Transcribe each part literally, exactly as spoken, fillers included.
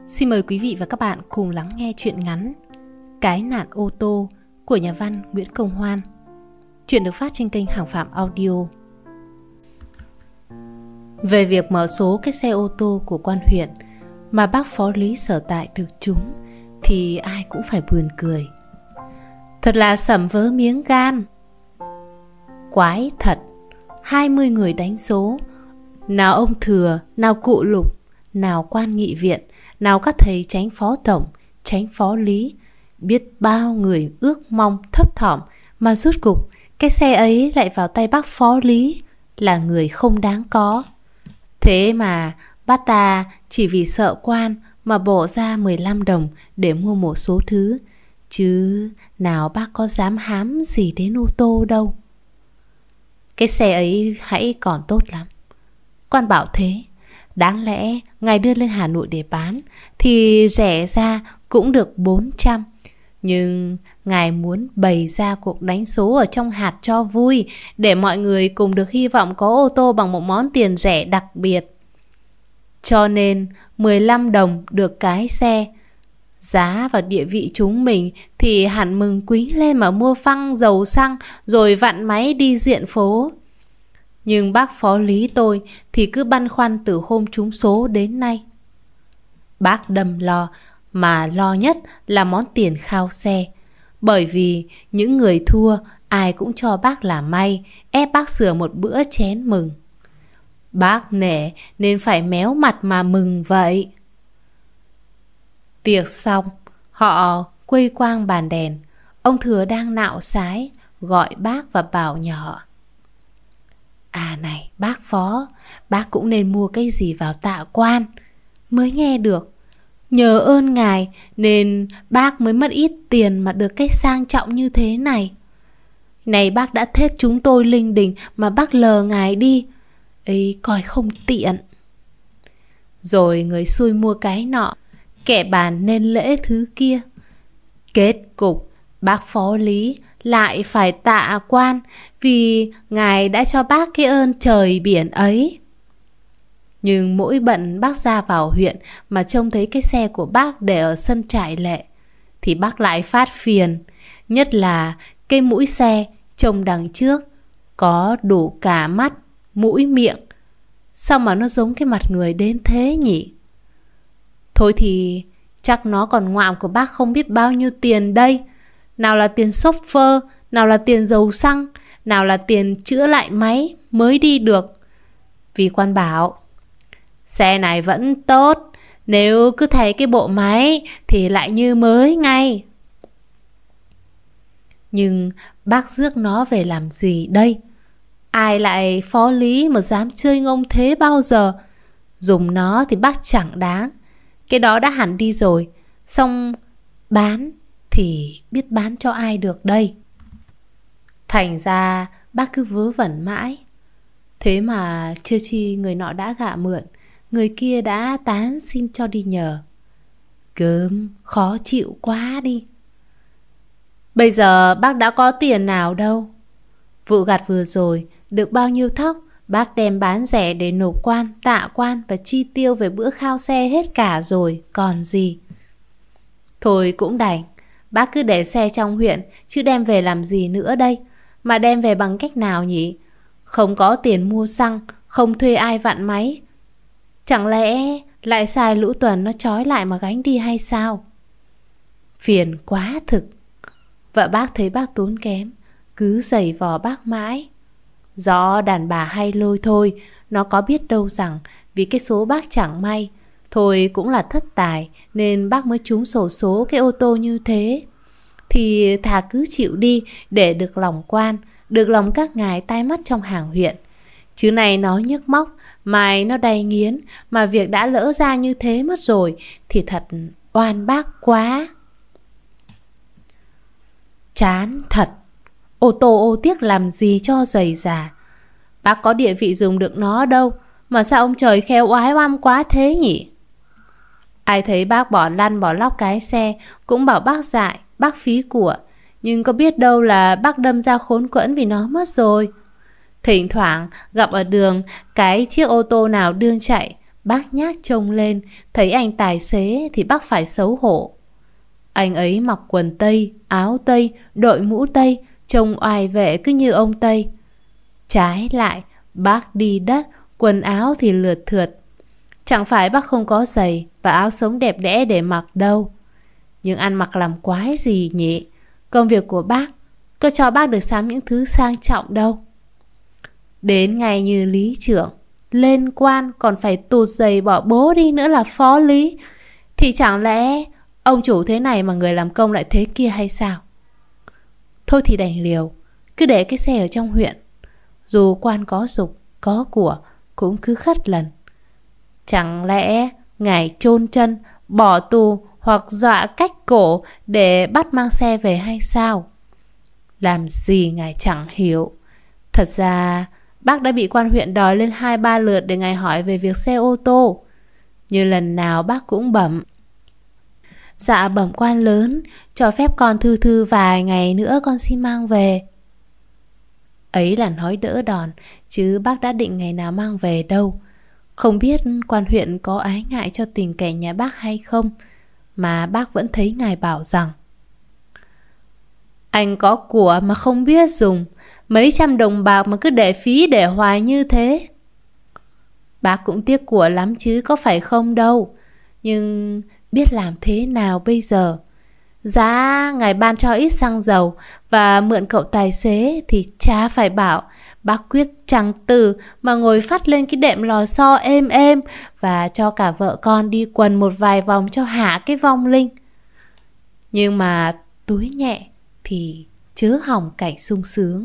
Xin mời quý vị và các bạn cùng lắng nghe truyện ngắn Cái nạn ô tô của nhà văn Nguyễn Công Hoan. Truyện được phát trên kênh Hàng Phạm Audio. Về việc mở số cái xe ô tô của quan huyện mà bác phó lý sở tại được trúng thì ai cũng phải buồn cười. Thật là sẩm vớ miếng gan. Quái thật, hai mươi người đánh số, nào ông Thừa, nào cụ Lục, nào quan nghị viện, nào các thầy chánh phó tổng, chánh phó lý, biết bao người ước mong thấp thỏm, mà rốt cục cái xe ấy lại vào tay bác phó lý, là người không đáng có. Thế mà bác ta chỉ vì sợ quan mà bỏ ra mười lăm đồng để mua một số thứ, chứ nào bác có dám hám gì đến ô tô đâu. Cái xe ấy hãy còn tốt lắm. Quan bảo thế, đáng lẽ ngài đưa lên Hà Nội để bán thì rẻ ra cũng được bốn trăm. Nhưng ngài muốn bày ra cuộc đánh số ở trong hạt cho vui, để mọi người cùng được hy vọng có ô tô bằng một món tiền rẻ đặc biệt. Cho nên mười lăm đồng được cái xe. Giá và địa vị chúng mình thì hẳn mừng quính lên mà mua phăng dầu xăng rồi vặn máy đi diện phố. Nhưng bác phó lý tôi thì cứ băn khoăn từ hôm trúng số đến nay. Bác đâm lo, mà lo nhất là món tiền khao xe. Bởi vì những người thua ai cũng cho bác là may, ép bác sửa một bữa chén mừng. Bác nể nên phải méo mặt mà mừng vậy. Tiệc xong, họ quây quang bàn đèn. Ông Thừa đang nạo sái, gọi bác và bảo nhỏ: À này bác phó, bác cũng nên mua cái gì vào tạ quan. Mới nghe được, nhờ ơn ngài nên bác mới mất ít tiền mà được cái sang trọng như thế này. Này bác đã thết chúng tôi linh đình mà bác lờ ngài đi, ấy coi không tiện. Rồi người xui mua cái nọ, kẻ bàn nên lễ thứ kia. Kết cục bác phó lý lại phải tạ quan vì ngài đã cho bác cái ơn trời biển ấy. Nhưng mỗi bận bác ra vào huyện mà trông thấy cái xe của bác để ở sân trại lệ thì bác lại phát phiền. Nhất là cái mũi xe trông đằng trước có đủ cả mắt, mũi, miệng. Sao mà nó giống cái mặt người đến thế nhỉ? Thôi thì chắc nó còn ngoạm của bác không biết bao nhiêu tiền đây. Nào là tiền xốp phơ, nào là tiền dầu xăng, nào là tiền chữa lại máy mới đi được. Vì quan bảo xe này vẫn tốt, nếu cứ thay cái bộ máy thì lại như mới ngay. Nhưng bác rước nó về làm gì đây? Ai lại phó lý mà dám chơi ngông thế bao giờ? Dùng nó thì bác chẳng đáng. Cái đó đã hẳn đi rồi. Xong bán thì biết bán cho ai được đây? Thành ra bác cứ vớ vẩn mãi. Thế mà chưa chi người nọ đã gạ mượn, người kia đã tán xin cho đi nhờ. Gớm, khó chịu quá đi. Bây giờ bác đã có tiền nào đâu. Vụ gặt vừa rồi được bao nhiêu thóc, bác đem bán rẻ để nộp quan, tạ quan và chi tiêu về bữa khao xe hết cả rồi, còn gì. Thôi cũng đành, bác cứ để xe trong huyện, chứ đem về làm gì nữa đây? Mà đem về bằng cách nào nhỉ? Không có tiền mua xăng, không thuê ai vặn máy. Chẳng lẽ lại xài lũ Tuần nó trói lại mà gánh đi hay sao? Phiền quá thực. Vợ bác thấy bác tốn kém, cứ giày vò bác mãi. Do đàn bà hay lôi thôi, nó có biết đâu rằng vì cái số bác chẳng may, thôi cũng là thất tài nên bác mới trúng xổ số cái ô tô như thế. Thì thà cứ chịu đi để được lòng quan, được lòng các ngài tai mắt trong hàng huyện. Chứ này nó nhức móc, mai nó đầy nghiến, mà việc đã lỡ ra như thế mất rồi thì thật oan bác quá. Chán thật. Ô tô ô tiếc làm gì cho dày già. Bác có địa vị dùng được nó đâu, mà sao ông trời khéo oái oăm quá thế nhỉ? Ai thấy bác bỏ lăn bỏ lóc cái xe cũng bảo bác dại, bác phí của. Nhưng có biết đâu là bác đâm ra khốn quẫn vì nó mất rồi. Thỉnh thoảng gặp ở đường cái chiếc ô tô nào đương chạy, Bác nhác trông lên, thấy anh tài xế thì bác phải xấu hổ. Anh ấy mặc quần tây, áo tây, đội mũ tây, trông oai vệ cứ như ông Tây. Trái lại, bác đi đất, quần áo thì lượt thượt. Chẳng phải bác không có giày và áo sống đẹp đẽ để mặc đâu. Nhưng ăn mặc làm quái gì nhỉ? Công việc của bác có cho bác được sắm những thứ sang trọng đâu. Đến ngày như lý trưởng, lên quan còn phải tụt giày bỏ bố đi nữa là phó lý. Thì chẳng lẽ ông chủ thế này mà người làm công lại thế kia hay sao? Thôi thì đành liều, cứ để cái xe ở trong huyện. Dù quan có dục, có của cũng cứ khất lần. Chẳng lẽ ngài chôn chân, bỏ tù hoặc dọa cách cổ để bắt mang xe về hay sao? Làm gì ngài chẳng hiểu. Thật ra bác đã bị quan huyện đòi lên hai ba lượt để ngài hỏi về việc xe ô tô. Như lần nào bác cũng bẩm: Dạ bẩm quan lớn, cho phép con thư thư vài ngày nữa con xin mang về. Ấy là nói đỡ đòn, chứ bác đã định ngày nào mang về đâu. Không biết quan huyện có ái ngại cho tình cảnh nhà bác hay không, mà bác vẫn thấy ngài bảo rằng: Anh có của mà không biết dùng, mấy trăm đồng bạc mà cứ để phí để hoài như thế. Bác cũng tiếc của lắm chứ có phải không đâu. Nhưng biết làm thế nào bây giờ? Giá ngài ban cho ít xăng dầu và mượn cậu tài xế thì chả phải bảo. Bác quyết chẳng từ mà ngồi phát lên cái đệm lò xo êm êm và cho cả vợ con đi quần một vài vòng cho hạ cái vong linh. Nhưng mà túi nhẹ thì chớ hỏng cảnh sung sướng.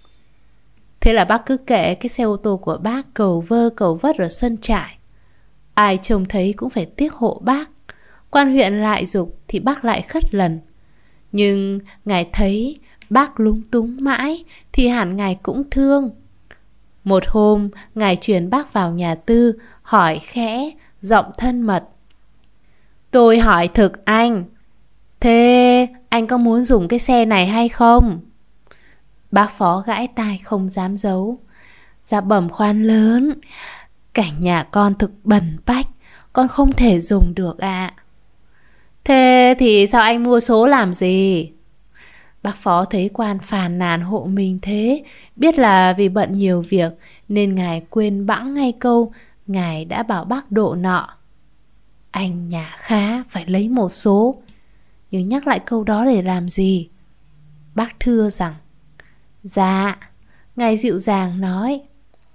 Thế là bác cứ kệ cái xe ô tô của bác cầu vơ cầu vất ở sân trại. Ai trông thấy cũng phải tiếc hộ bác. Quan huyện lại giục thì bác lại khất lần. Nhưng ngài thấy bác lúng túng mãi thì hẳn ngài cũng thương. Một hôm ngài chuyển bác vào nhà tư, hỏi khẽ, giọng thân mật: Tôi hỏi thực anh, thế anh có muốn dùng cái xe này hay không? Bác phó gãi tai không dám giấu: Dạ bẩm khoan lớn, cảnh nhà con thực bần bách, con không thể dùng được ạ. À. Thế thì sao anh mua số làm gì? Bác phó thấy quan phàn nàn hộ mình thế, biết là vì bận nhiều việc nên ngài quên bẵng ngay câu ngài đã bảo bác độ nọ: Anh nhà khá phải lấy một số. Nhưng nhắc lại câu đó để làm gì? Bác thưa rằng: Dạ. Ngài dịu dàng nói: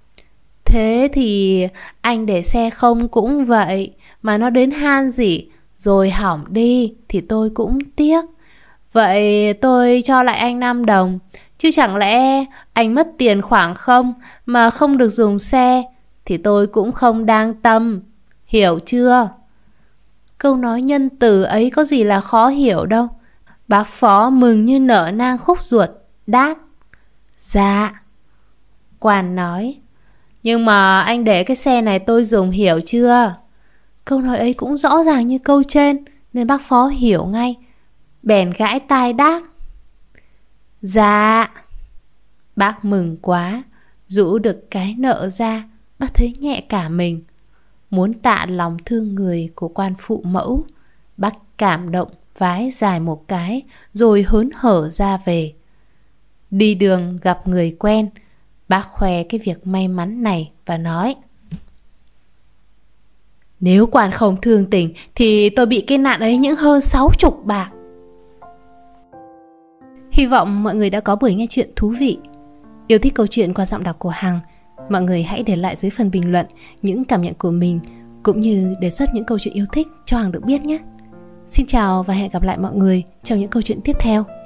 Thế thì anh để xe không cũng vậy, mà nó đến han gì rồi hỏng đi thì tôi cũng tiếc. Vậy tôi cho lại anh năm đồng, chứ chẳng lẽ anh mất tiền khoảng không mà không được dùng xe thì tôi cũng không đang tâm. Hiểu chưa? Câu nói nhân từ ấy có gì là khó hiểu đâu. Bác phó mừng như nở nang khúc ruột, đáp: Dạ. Quan nói: Nhưng mà anh để cái xe này tôi dùng, hiểu chưa? Câu nói ấy cũng rõ ràng như câu trên nên bác phó hiểu ngay, bèn gãi tai đáp: Dạ. Bác mừng quá, rũ được cái nợ ra, bác thấy nhẹ cả mình. Muốn tạ lòng thương người của quan phụ mẫu, bác cảm động vái dài một cái rồi hớn hở ra về. Đi đường gặp người quen, bác khoe cái việc may mắn này và nói: Nếu quan không thương tình thì tôi bị cái nạn ấy những hơn sáu chục bạc. Hy vọng mọi người đã có buổi nghe chuyện thú vị. Yêu thích câu chuyện qua giọng đọc của Hằng, mọi người hãy để lại dưới phần bình luận những cảm nhận của mình, cũng như đề xuất những câu chuyện yêu thích cho Hằng được biết nhé. Xin chào và hẹn gặp lại mọi người trong những câu chuyện tiếp theo.